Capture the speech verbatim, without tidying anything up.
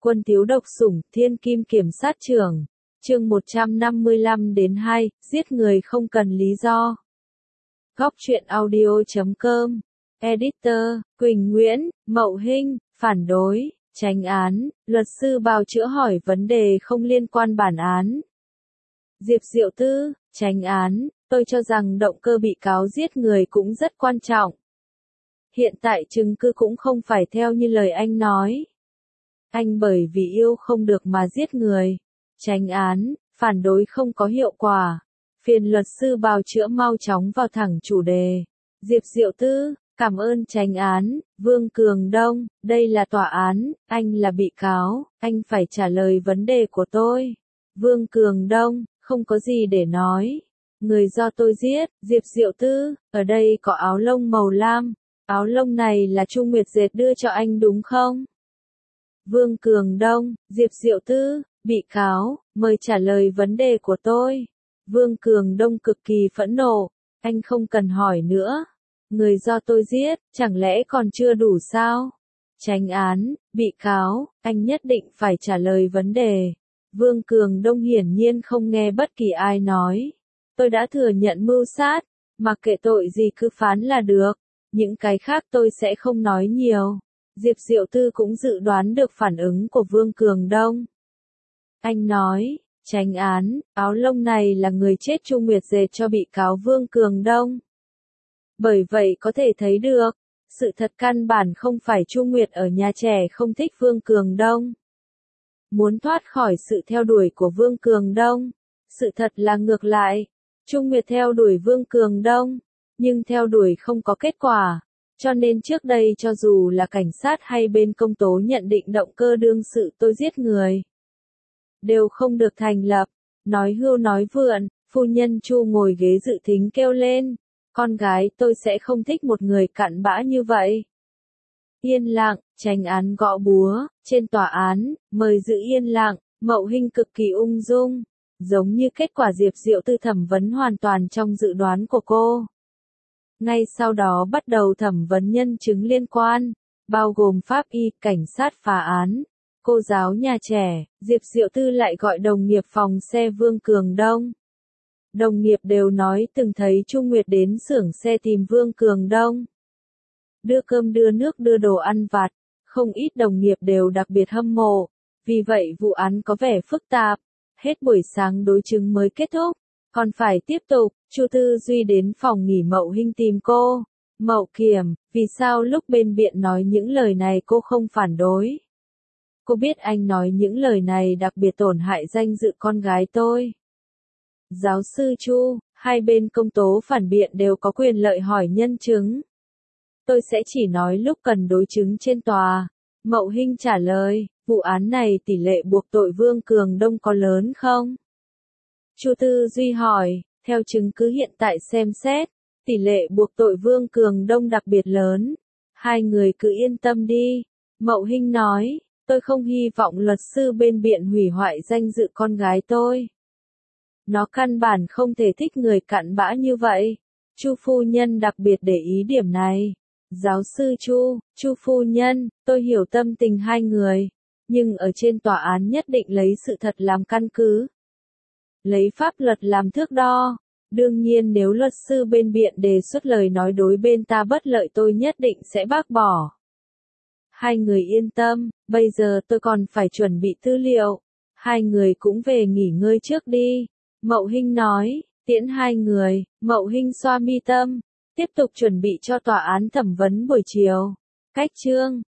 Quân thiếu độc sủng, thiên kim kiểm sát trưởng. Chương một trăm năm mươi lăm đến hai, giết người không cần lý do. Góc truyện audio chấm com. Editor, Quỳnh Nguyễn, Mậu Hinh, phản đối, tránh án, luật sư bào chữa hỏi vấn đề không liên quan bản án. Diệp Diệu Tư, tránh án, tôi cho rằng động cơ bị cáo giết người cũng rất quan trọng. Hiện tại chứng cứ cũng không phải theo như lời anh nói. Anh bởi vì yêu không được mà giết người. Tránh án, phản đối không có hiệu quả. Phiền luật sư bào chữa mau chóng vào thẳng chủ đề. Diệp Diệu Tư, cảm ơn tránh án. Vương Cường Đông, đây là tòa án, anh là bị cáo, anh phải trả lời vấn đề của tôi. Vương Cường Đông, không có gì để nói. Người do tôi giết. Diệp Diệu Tư, ở đây có áo lông màu lam. Áo lông này là Chu Nguyệt dệt đưa cho anh đúng không? Vương Cường Đông, Diệp Diệu Tư, bị cáo, mời trả lời vấn đề của tôi. Vương Cường Đông cực kỳ phẫn nộ, anh không cần hỏi nữa. Người do tôi giết, chẳng lẽ còn chưa đủ sao? Tránh án, bị cáo, anh nhất định phải trả lời vấn đề. Vương Cường Đông hiển nhiên không nghe bất kỳ ai nói. Tôi đã thừa nhận mưu sát, mặc kệ tội gì cứ phán là được. Những cái khác tôi sẽ không nói nhiều. Diệp Diệu Tư cũng dự đoán được phản ứng của Vương Cường Đông. Anh nói, tránh án, áo lông này là người chết Chu Nguyệt dệt cho bị cáo Vương Cường Đông. Bởi vậy có thể thấy được, sự thật căn bản không phải Chu Nguyệt ở nhà trẻ không thích Vương Cường Đông. Muốn thoát khỏi sự theo đuổi của Vương Cường Đông. Sự thật là ngược lại. Chu Nguyệt theo đuổi Vương Cường Đông, nhưng theo đuổi không có kết quả. Cho nên trước đây cho dù là cảnh sát hay bên công tố nhận định động cơ đương sự tôi giết người, đều không được thành lập. Nói hưu nói vượn, phu nhân Chu ngồi ghế dự thính kêu lên. Con gái tôi sẽ không thích một người cặn bã như vậy. Yên lặng, tránh án gõ búa, trên tòa án, mời giữ yên lặng, Mậu Hinh cực kỳ ung dung. Giống như kết quả Diệp Diệu Tư thẩm vấn hoàn toàn trong dự đoán của cô. Ngay sau đó bắt đầu thẩm vấn nhân chứng liên quan, bao gồm pháp y, cảnh sát phá án, cô giáo nhà trẻ. Diệp Diệu Tư lại gọi đồng nghiệp phòng xe Vương Cường Đông. Đồng nghiệp đều nói từng thấy Chu Nguyệt đến xưởng xe tìm Vương Cường Đông. Đưa cơm đưa nước đưa đồ ăn vặt, không ít đồng nghiệp đều đặc biệt hâm mộ. Vì vậy vụ án có vẻ phức tạp. Hết buổi sáng đối chứng mới kết thúc, còn phải tiếp tục. Chu Tư Duy đến phòng nghỉ Mậu Hinh tìm cô. Mậu Kiểm, vì sao lúc bên biện nói những lời này cô không phản đối? Cô biết anh nói những lời này đặc biệt tổn hại danh dự con gái tôi. Giáo sư Chu, hai bên công tố phản biện đều có quyền lợi hỏi nhân chứng. Tôi sẽ chỉ nói lúc cần đối chứng trên tòa. Mậu Hinh trả lời, vụ án này tỷ lệ buộc tội Vương Cường Đông có lớn không? Chu Tư Duy hỏi, theo chứng cứ hiện tại xem xét, tỷ lệ buộc tội Vương Cường Đông đặc biệt lớn. Hai người cứ yên tâm đi. Mậu Hinh nói, tôi không hy vọng luật sư bên biện hủy hoại danh dự con gái tôi. Nó căn bản không thể thích người cặn bã như vậy. Chu phu nhân đặc biệt để ý điểm này. Giáo sư Chu, Chu phu nhân, tôi hiểu tâm tình hai người, nhưng ở trên tòa án nhất định lấy sự thật làm căn cứ. Lấy pháp luật làm thước đo. Đương nhiên nếu luật sư bên biện đề xuất lời nói đối bên ta bất lợi tôi nhất định sẽ bác bỏ. Hai người yên tâm, bây giờ tôi còn phải chuẩn bị tư liệu. Hai người cũng về nghỉ ngơi trước đi. Mậu Hinh nói, tiễn hai người. Mậu Hinh xoa mi tâm, tiếp tục chuẩn bị cho tòa án thẩm vấn buổi chiều. Cách chương